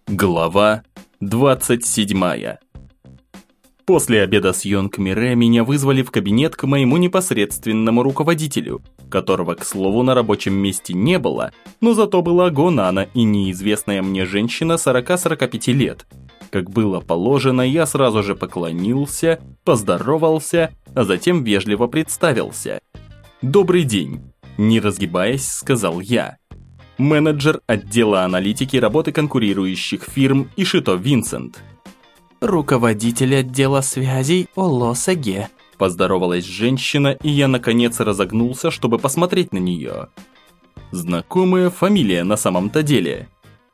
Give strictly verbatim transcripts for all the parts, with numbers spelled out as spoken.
Глава двадцать седьмая. После обеда с Йонг Мире меня вызвали в кабинет к моему непосредственному руководителю, которого, к слову, на рабочем месте не было, но зато была Го Нана и неизвестная мне женщина сорока-сорока пяти лет. Как было положено, я сразу же поклонился, поздоровался, а затем вежливо представился. «Добрый день», – не разгибаясь, сказал я. Менеджер отдела аналитики работы конкурирующих фирм Ишито Винсент. «Руководитель отдела связей Оло Сеге», – поздоровалась женщина, и я наконец разогнулся, чтобы посмотреть на нее. Знакомая фамилия на самом-то деле.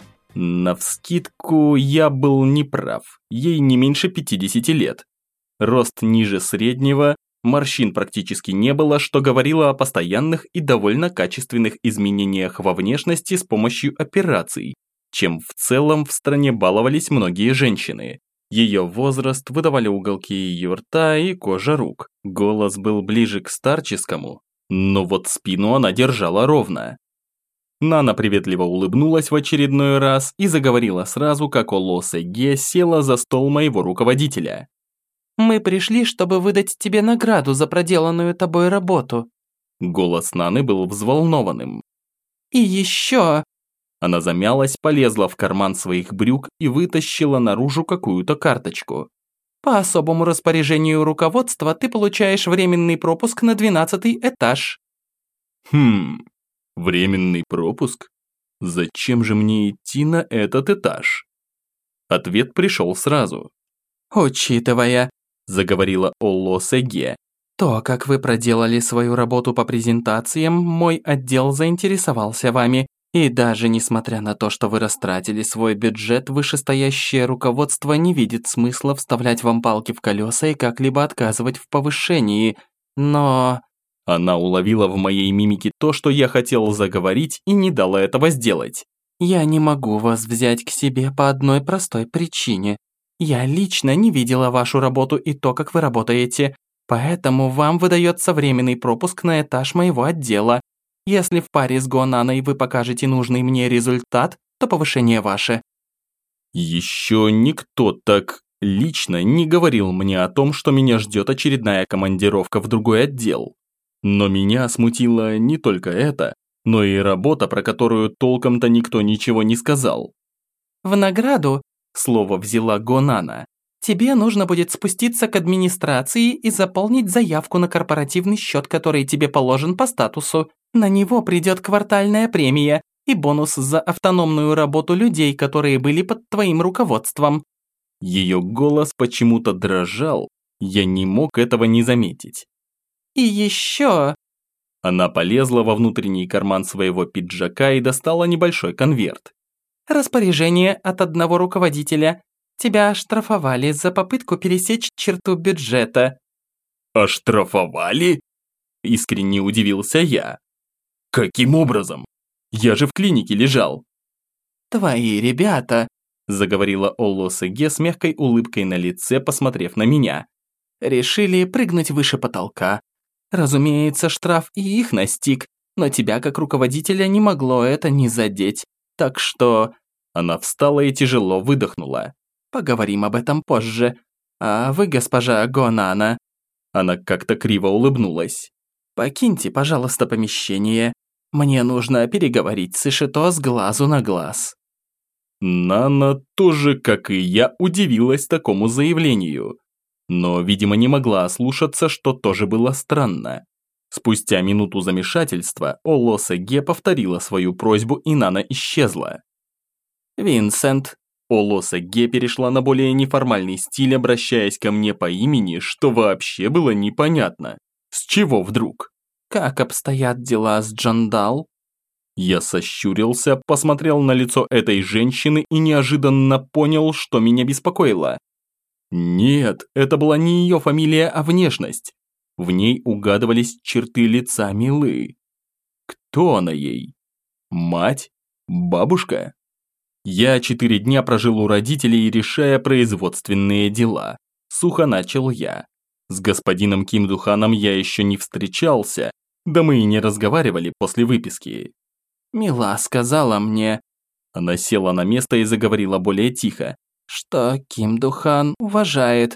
Навскидку я был неправ, ей не меньше пятидесяти лет. Рост ниже среднего, морщин практически не было, что говорило о постоянных и довольно качественных изменениях во внешности с помощью операций, чем в целом в стране баловались многие женщины. Ее возраст выдавали уголки ее рта и кожа рук. Голос был ближе к старческому, но вот спину она держала ровно. Нана приветливо улыбнулась в очередной раз и заговорила сразу, как Оло Сеге села за стол моего руководителя. «Мы пришли, чтобы выдать тебе награду за проделанную тобой работу». Голос Наны был взволнованным. «И еще...» Она замялась, полезла в карман своих брюк и вытащила наружу какую-то карточку. «По особому распоряжению руководства ты получаешь временный пропуск на двенадцатый этаж». Хм, временный пропуск? Зачем же мне идти на этот этаж? Ответ пришел сразу. «Учитывая», – заговорила Оло Сеге, «то, как вы проделали свою работу по презентациям, мой отдел заинтересовался вами. И даже несмотря на то, что вы растратили свой бюджет, вышестоящее руководство не видит смысла вставлять вам палки в колеса и как-либо отказывать в повышении. Но...» Она уловила в моей мимике то, что я хотел заговорить, и не дала этого сделать. «Я не могу вас взять к себе по одной простой причине. Я лично не видела вашу работу и то, как вы работаете, поэтому вам выдается временный пропуск на этаж моего отдела. Если в паре с Го Наной вы покажете нужный мне результат, то повышение ваше». Еще никто так лично не говорил мне о том, что меня ждет очередная командировка в другой отдел. Но меня смутило не только это, но и работа, про которую толком-то никто ничего не сказал. «В награду», – слово взяла Го Нана, «тебе нужно будет спуститься к администрации и заполнить заявку на корпоративный счет, который тебе положен по статусу. На него придет квартальная премия и бонус за автономную работу людей, которые были под твоим руководством». Ее голос почему-то дрожал, я не мог этого не заметить. «И еще...» Она полезла во внутренний карман своего пиджака и достала небольшой конверт. «Распоряжение от одного руководителя. Тебя оштрафовали за попытку пересечь черту бюджета». «Оштрафовали?» Искренне удивился я. «Каким образом? Я же в клинике лежал». «Твои ребята», – заговорила Оло Сеге с мягкой улыбкой на лице, посмотрев на меня, «решили прыгнуть выше потолка. Разумеется, штраф и их настиг, но тебя как руководителя не могло это не задеть. Так что...» Она встала и тяжело выдохнула. «Поговорим об этом позже. А вы, госпожа Го Нана...» Она как-то криво улыбнулась. «Покиньте, пожалуйста, помещение. Мне нужно переговорить с Ишито с глазу на глаз». Нана тоже, как и я, удивилась такому заявлению. Но, видимо, не могла ослушаться, что тоже было странно. Спустя минуту замешательства Оло Сеге повторила свою просьбу, и Нана исчезла. «Винсент». Оло Сеге перешла на более неформальный стиль, обращаясь ко мне по имени, что вообще было непонятно. С чего вдруг? «Как обстоят дела с Джандал?» Я сощурился, посмотрел на лицо этой женщины и неожиданно понял, что меня беспокоило. Нет, это была не ее фамилия, а внешность. В ней угадывались черты лица Милы. Кто она ей? Мать? Бабушка? Я четыре дня прожил у родителей, решая производственные дела. Сухо начал я. С господином Ким Духаном я еще не встречался, да мы и не разговаривали после выписки. «Мила сказала мне...» Она села на место и заговорила более тихо. «Что Ким Духан уважает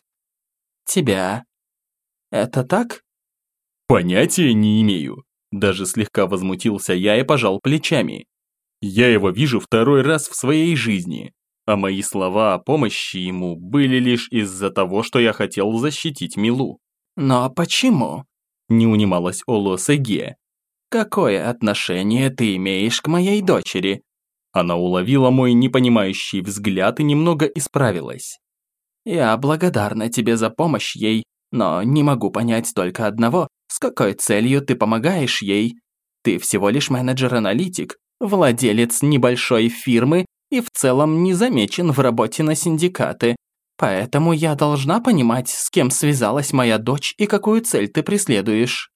тебя. Это так?» «Понятия не имею». Даже слегка возмутился я и пожал плечами. Я его вижу второй раз в своей жизни, а мои слова о помощи ему были лишь из-за того, что я хотел защитить Милу. «Но почему?» – не унималась Оло Сэге. «Какое отношение ты имеешь к моей дочери?» Она уловила мой непонимающий взгляд и немного исправилась. «Я благодарна тебе за помощь ей, но не могу понять только одного, с какой целью ты помогаешь ей. Ты всего лишь менеджер-аналитик, владелец небольшой фирмы и в целом не замечен в работе на синдикаты. Поэтому я должна понимать, с кем связалась моя дочь и какую цель ты преследуешь».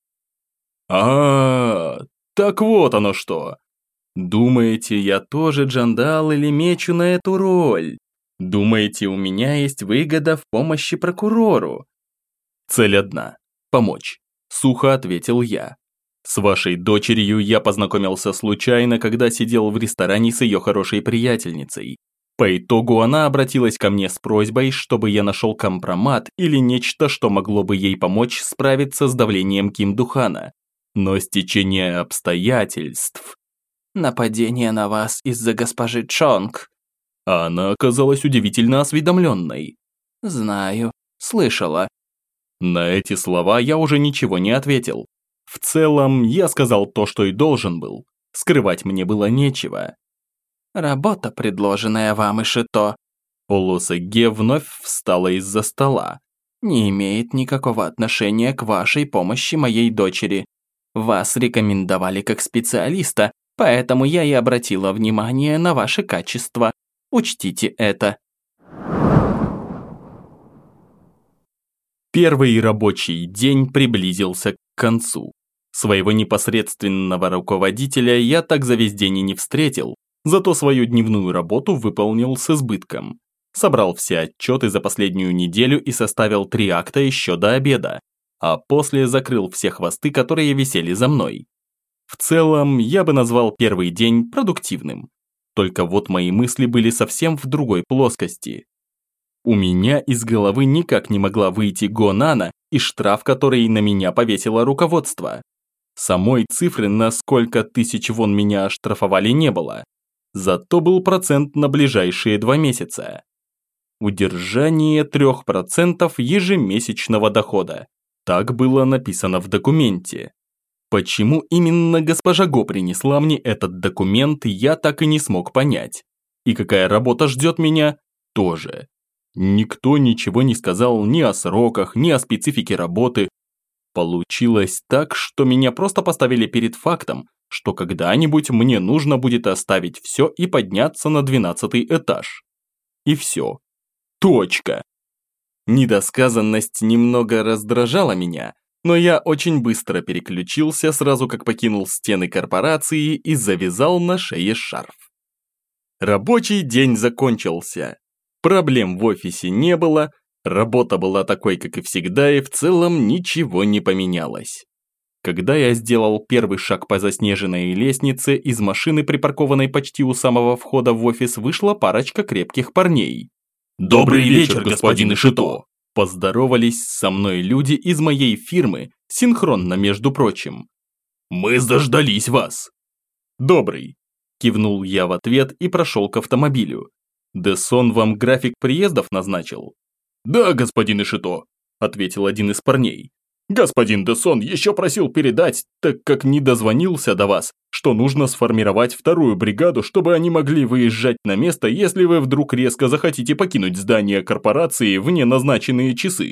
А, -а, -а так вот оно что. Думаете, я тоже джандал или мечу на эту роль? Думаете, у меня есть выгода в помощи прокурору? Цель одна – помочь, сухо ответил я. С вашей дочерью я познакомился случайно, когда сидел в ресторане с ее хорошей приятельницей. По итогу она обратилась ко мне с просьбой, чтобы я нашел компромат или нечто, что могло бы ей помочь справиться с давлением Ким Духана. Но стечение обстоятельств... «Нападение на вас из-за госпожи Чонг». Она оказалась удивительно осведомленной. «Знаю, слышала». На эти слова я уже ничего не ответил. В целом, я сказал то, что и должен был. Скрывать мне было нечего. «Работа, предложенная вам, Ишито», Оло Сэге вновь встала из-за стола. «не имеет никакого отношения к вашей помощи моей дочери. Вас рекомендовали как специалиста, поэтому я и обратила внимание на ваши качества. Учтите это». Первый рабочий день приблизился к концу. Своего непосредственного руководителя я так за весь день и не встретил, зато свою дневную работу выполнил с избытком. Собрал все отчеты за последнюю неделю и составил три акта еще до обеда, а после закрыл все хвосты, которые висели за мной. В целом, я бы назвал первый день продуктивным. Только вот мои мысли были совсем в другой плоскости. У меня из головы никак не могла выйти Гонана и штраф, который на меня повесило руководство. Самой цифры, на сколько тысяч вон меня оштрафовали, не было. Зато был процент на ближайшие два месяца. Удержание трех процентов ежемесячного дохода. Так было написано в документе. Почему именно госпожа Го принесла мне этот документ, я так и не смог понять. И какая работа ждет меня, тоже. Никто ничего не сказал ни о сроках, ни о специфике работы. Получилось так, что меня просто поставили перед фактом, что когда-нибудь мне нужно будет оставить все и подняться на двенадцатый этаж. И все. Точка. Недосказанность немного раздражала меня, но я очень быстро переключился, сразу как покинул стены корпорации и завязал на шее шарф. Рабочий день закончился. Проблем в офисе не было, работа была такой, как и всегда, и в целом ничего не поменялось. Когда я сделал первый шаг по заснеженной лестнице, из машины, припаркованной почти у самого входа в офис, вышла парочка крепких парней. «Добрый вечер, господин Ишито!» Поздоровались со мной люди из моей фирмы, синхронно, между прочим. «Мы заждались вас!» «Добрый!» – кивнул я в ответ и прошел к автомобилю. «Дэсон вам график приездов назначил?» «Да, господин Ишито», – ответил один из парней. «Господин Дэсон еще просил передать, так как не дозвонился до вас, что нужно сформировать вторую бригаду, чтобы они могли выезжать на место, если вы вдруг резко захотите покинуть здание корпорации в неназначенные часы».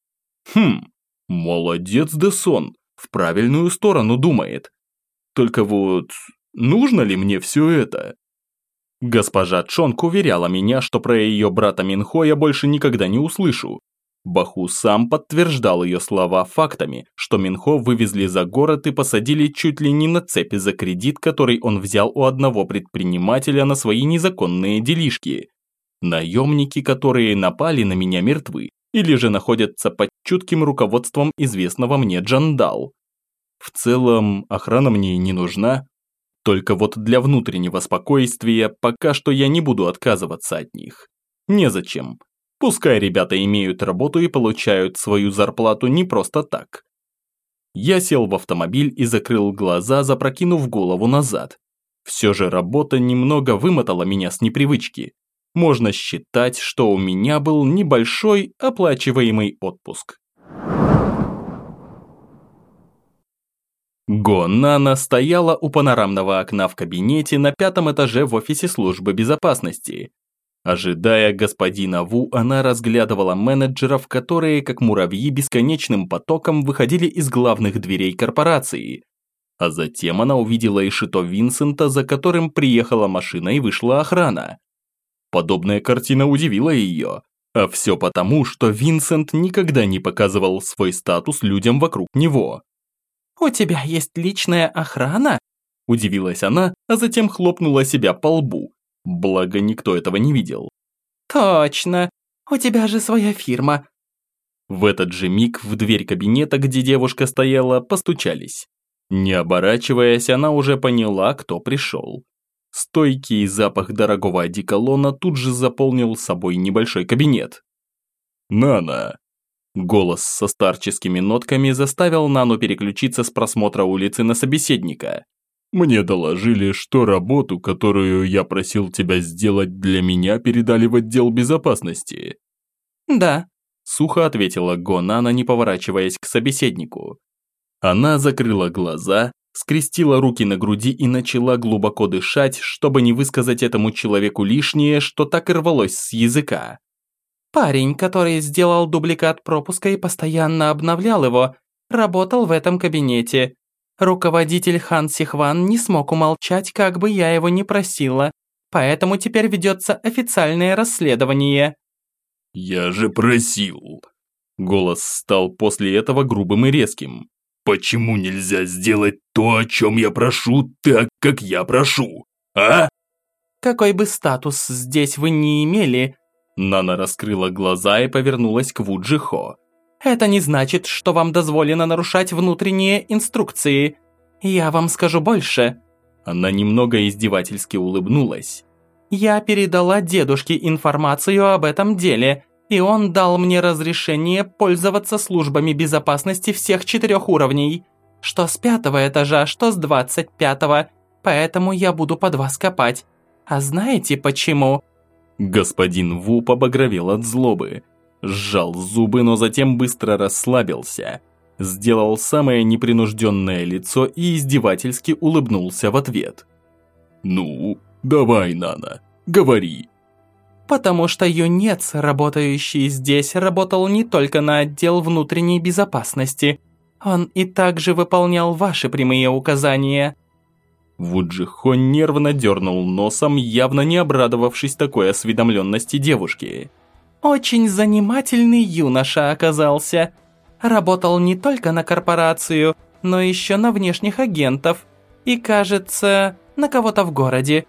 Хм, молодец Дэсон, в правильную сторону думает. Только вот, нужно ли мне все это? Госпожа Чонг уверяла меня, что про ее брата Минхо я больше никогда не услышу. Баху сам подтверждал ее слова фактами, что Минхо вывезли за город и посадили чуть ли не на цепи за кредит, который он взял у одного предпринимателя на свои незаконные делишки. Наемники, которые напали на меня, мертвы, или же находятся под чутким руководством известного мне Джандал. В целом, охрана мне не нужна. Только вот для внутреннего спокойствия пока что я не буду отказываться от них. Незачем. Пускай ребята имеют работу и получают свою зарплату не просто так. Я сел в автомобиль и закрыл глаза, запрокинув голову назад. Все же работа немного вымотала меня с непривычки. Можно считать, что у меня был небольшой оплачиваемый отпуск. Го Нана стояла у панорамного окна в кабинете на пятом этаже в офисе службы безопасности. Ожидая господина Ву, она разглядывала менеджеров, которые, как муравьи, бесконечным потоком выходили из главных дверей корпорации. А затем она увидела Ишито Винсента, за которым приехала машина и вышла охрана. Подобная картина удивила ее. А все потому, что Винсент никогда не показывал свой статус людям вокруг него. «У тебя есть личная охрана?» – удивилась она, а затем хлопнула себя по лбу. Благо, никто этого не видел. «Точно! У тебя же своя фирма!» В этот же миг в дверь кабинета, где девушка стояла, постучались. Не оборачиваясь, она уже поняла, кто пришел. Стойкий запах дорогого одеколона тут же заполнил собой небольшой кабинет. «Нана!» Голос со старческими нотками заставил Нану переключиться с просмотра улицы на собеседника. «Мне доложили, что работу, которую я просил тебя сделать для меня, передали в отдел безопасности». «Да», – сухо ответила Го Нана, не поворачиваясь к собеседнику. Она закрыла глаза, скрестила руки на груди и начала глубоко дышать, чтобы не высказать этому человеку лишнее, что так и рвалось с языка. «Парень, который сделал дубликат пропуска и постоянно обновлял его, работал в этом кабинете. Руководитель Хан Сихван не смог умолчать, как бы я его ни просила, поэтому теперь ведется официальное расследование». «Я же просил». Голос стал после этого грубым и резким. «Почему нельзя сделать то, о чем я прошу, так, как я прошу, а?» «Какой бы статус здесь вы ни имели», Нана раскрыла глаза и повернулась к Ву Джихо. «это не значит, что вам дозволено нарушать внутренние инструкции. Я вам скажу больше». Она немного издевательски улыбнулась. «Я передала дедушке информацию об этом деле, и он дал мне разрешение пользоваться службами безопасности всех четырех уровней, что с пятого этажа, что с двадцать пятого, поэтому я буду под вас копать. А знаете почему?» Господин Ву побагровел от злобы, сжал зубы, но затем быстро расслабился, сделал самое непринужденное лицо и издевательски улыбнулся в ответ. «Ну, давай, Нана, говори». «Потому что юнец, работающий здесь, работал не только на отдел внутренней безопасности. Он и также выполнял ваши прямые указания». Ву Джихо нервно дернул носом, явно не обрадовавшись такой осведомленности девушки. «Очень занимательный юноша оказался. Работал не только на корпорацию, но еще на внешних агентов. И, кажется, на кого-то в городе.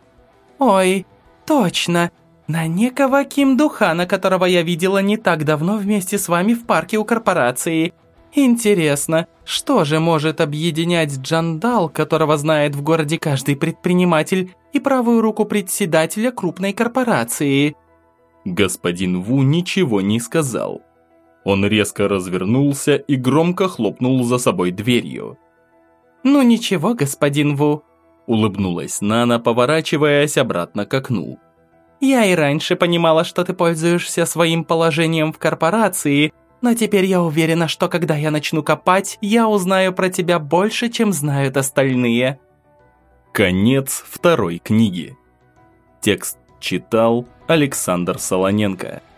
Ой, точно, на некого Ким Духана, которого я видела не так давно вместе с вами в парке у корпорации. Интересно, что же может объединять Джандал, которого знает в городе каждый предприниматель, и правую руку председателя крупной корпорации?» Господин Ву ничего не сказал. Он резко развернулся и громко хлопнул за собой дверью. «Ну ничего, господин Ву», – улыбнулась Нана, поворачиваясь обратно к окну. «Я и раньше понимала, что ты пользуешься своим положением в корпорации, но теперь я уверена, что когда я начну копать, я узнаю про тебя больше, чем знают остальные». Конец второй книги. Текст читал Александр Солоненко.